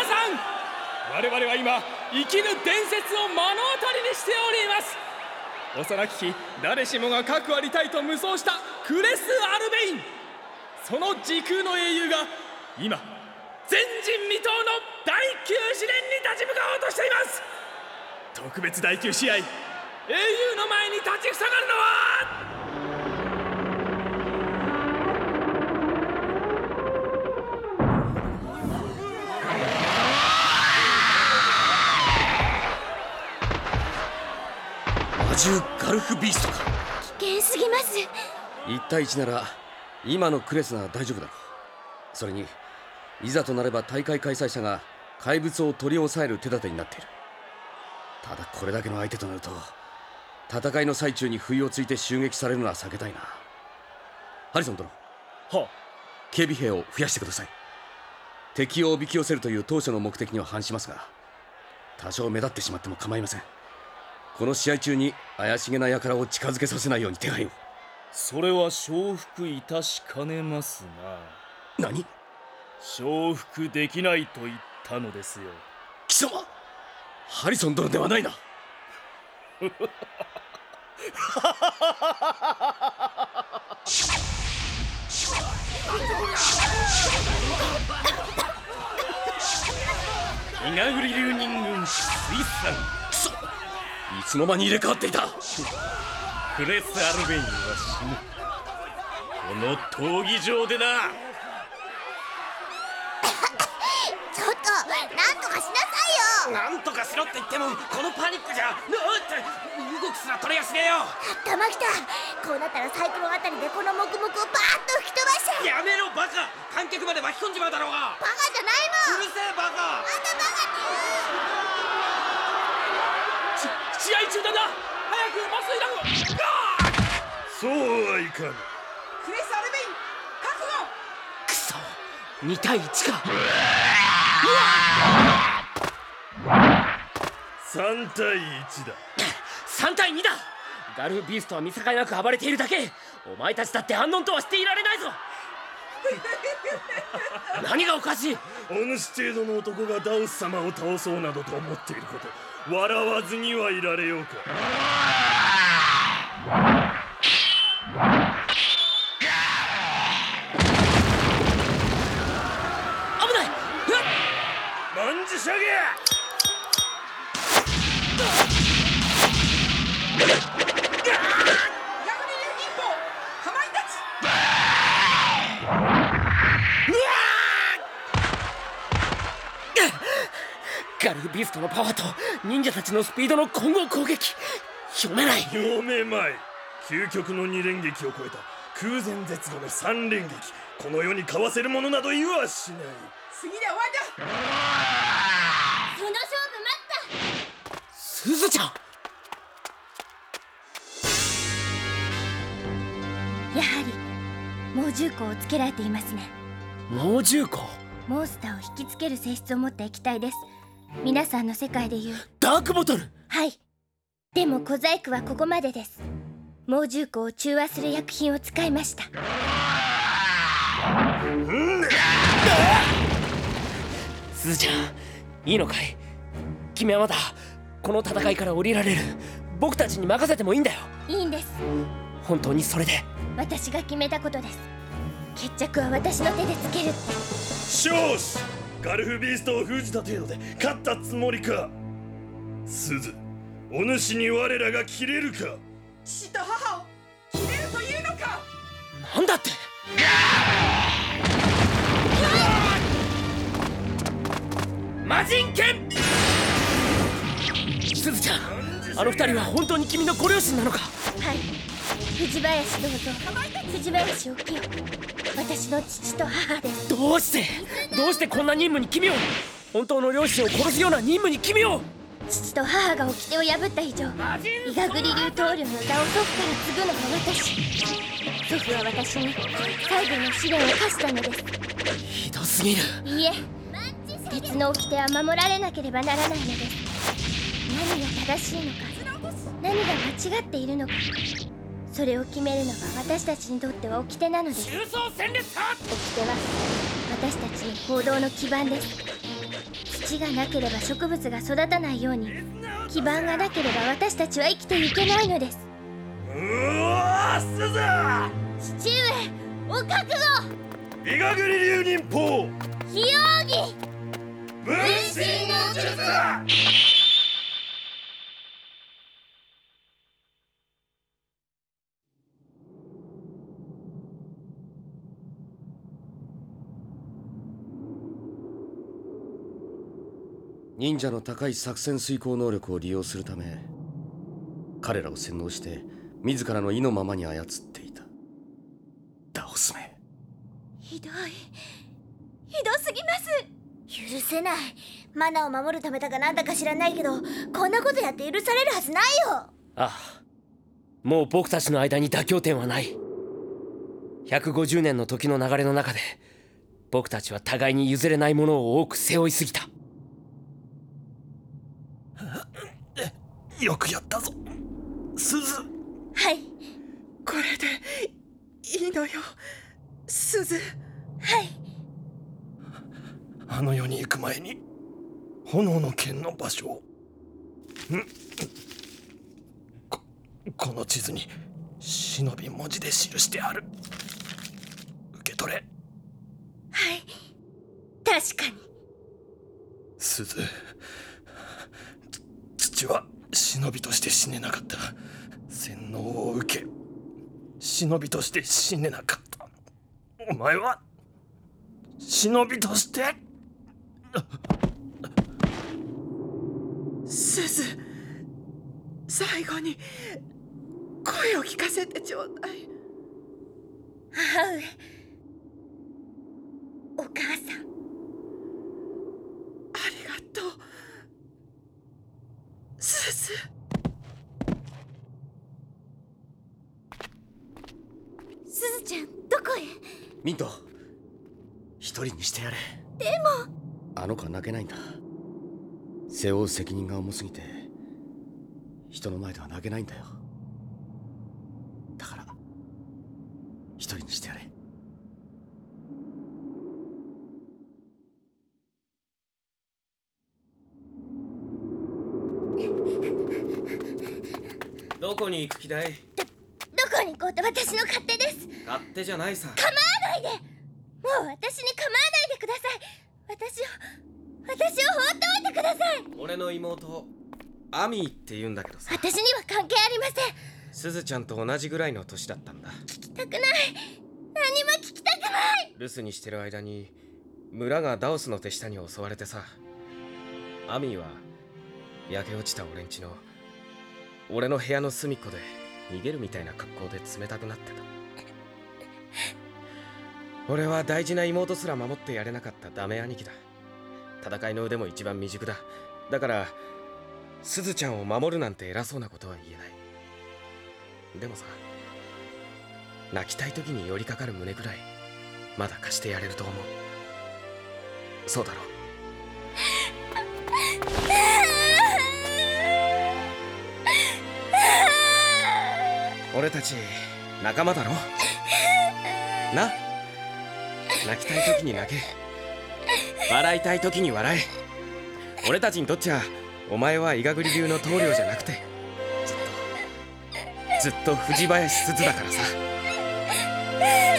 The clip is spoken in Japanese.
さん、我々は今生きる伝説を目の当たりにしております。幼き日、誰しもが核ありたいと無双したクレス・アルベイン、その時空の英雄が今前人未到の第9試練に立ち向かおうとしています。特別第9試合、英雄の前に立ちふさがるのは魔獣ガルフビーストか。 危険すぎます。 1対1なら今のクレスなら大丈夫だろう。それにいざとなれば大会開催者が怪物を取り押さえる手立てになっている。ただこれだけの相手となると戦いの最中に不意をついて襲撃されるのは避けたいな。ハリソン殿、警備兵を増やしてください。敵をおびき寄せるという当初の目的には反しますが、多少目立ってしまっても構いません。この試合中に怪しげな輩を近づけさせないように手配を。 それは承服いたしかねますな。 何？ 承服できないと言ったのですよ。 貴様、ハリソン殿ではないな。 イガグリ流人軍水産。 くそ、いつの間に入れ替わっていた。 クレス・アルベインは死ぬ、この闘技場でな。 ちょっと、なんとかしなさいよ。 なんとかしろって言ってもこのパニックじゃ動きすら取れやしねえよ。 玉来た。こうなったらサイクロンあたりでこの黙々をバーッと吹き飛ばしちゃう。 やめろバカ、観客まで巻き込んじまうだろうが。 バカじゃないもん。 うるせえバカ。 あんたバカって試合中だな。早く麻酔弾を。 そうはいかぬ。 クレス・アルベイン覚悟。 くそ、2対1か。 3対1だ。 3対2だ。ガルフビーストは見境なく暴れているだけ。お前たちだって安穏とはしていられないぞ。何がおかしい。 お主程度の男がダオス様を倒そうなどと思っていること、笑わずにはいられようか。 危ない。 万事射撃。 ガルフビーストのパワーと忍者たちのスピードの混合攻撃、読めない。 読めまい。究極の2連撃を超えた空前絶後の3連撃、この世にかわせるものなど言わしない。 次で終わりだ。 その勝負待った。 すずちゃん。 やはり猛獣口をつけられていますね。 猛獣口、 モンスターを引きつける性質を持った液体です。皆さんの世界でいうダークボトル。 はい。でも小細工はここまでです。猛獣口を中和する薬品を使いました。 すずちゃん、いいのかい。君はまだこの戦いから降りられる。僕たちに任せてもいいんだよ。 いいんです。 本当にそれで。 私が決めたことです。決着は私の手でつけるって。 少子、ガルフビーストを封じた程度で勝ったつもりか。すず、お主に我らが切れるか。 父と母を切れるというのか。 なんだって。魔人剣。すずちゃん、あの二人は本当に君のご両親なのか。 はい。藤林どうぞ。藤林を清く。私の父と母です。 どうしてこんな任務に君を、本当の両親を殺すような任務に君を。 父と母が掟を破った以上、イガグリ流棟梁の座を祖父から継ぐのは私。祖父は私に最後の試練を課したのです。 ひどすぎる。 いいえ、鉄の掟は守られなければならないのです。何が正しいのか、何が間違っているのか、それを決めるのが私たちにとっては掟なのです。 中層戦列か。 掟は私たちの行動の基盤です。 土がなければ植物が育たないように、基盤がなければ私たちは生きていけないのです。 すず父上、お覚悟。 イガグリ流忍法非容疑分身の術。 忍者の高い作戦遂行能力を利用するため、彼らを洗脳して自らの意のままに操っていた。ダオスめ、 ひどすぎます。許せない。マナを守るためだかなんだか知らないけど、こんなことやって許されるはずないよ。 ああ、もう僕たちの間に妥協点はない。150年の時の流れの中で僕たちは互いに譲れないものを多く背負いすぎた。 よくやったぞ、すず。 はい、 これでいいのよ、すず。 はい。 あの世に行く前に炎の剣の場所をこの地図に忍び文字で記してある。受け取れ。 はい、確かに。 すず、父は忍びとして死ねなかった。洗脳を受け忍びとして死ねなかった。お前は忍びとしてすず、最後に声を聞かせてちょうだい。 母上、お母さん、 ありがとう、すず。 すずちゃん、どこへ？ ミント、一人にしてやれ。 でもあの子は泣けないんだ。背負う責任が重すぎて人の前では泣けないんだよ。だから一人にしてやれ。 どこに行く気だい？ どこに行こうと私の勝手です。 勝手じゃないさ。 構わないで。もう私に構わないでください。私を放っておいてください。 俺の妹アミーって言うんだけどさ、 私には関係ありません。 すずちゃんと同じぐらいの年だったんだ。 聞きたくない。何も聞きたくない。 留守にしてる間に村がダオスの手下に襲われてさ、アミーは焼け落ちた俺んちの俺の部屋の隅っこで逃げるみたいな格好で冷たくなってた。俺は大事な妹すら守ってやれなかったダメ兄貴だ。戦いの腕も一番未熟だ。だからすずちゃんを守るなんて偉そうなことは言えない。でもさ、泣きたい時に寄りかかる胸くらいまだ貸してやれると思う。そうだろう？俺たち仲間だろな。泣きたい時に泣け、笑いたい時に笑え。俺たちにとっちゃお前は伊賀栗流の棟梁じゃなくてずっと藤林すずだからさ。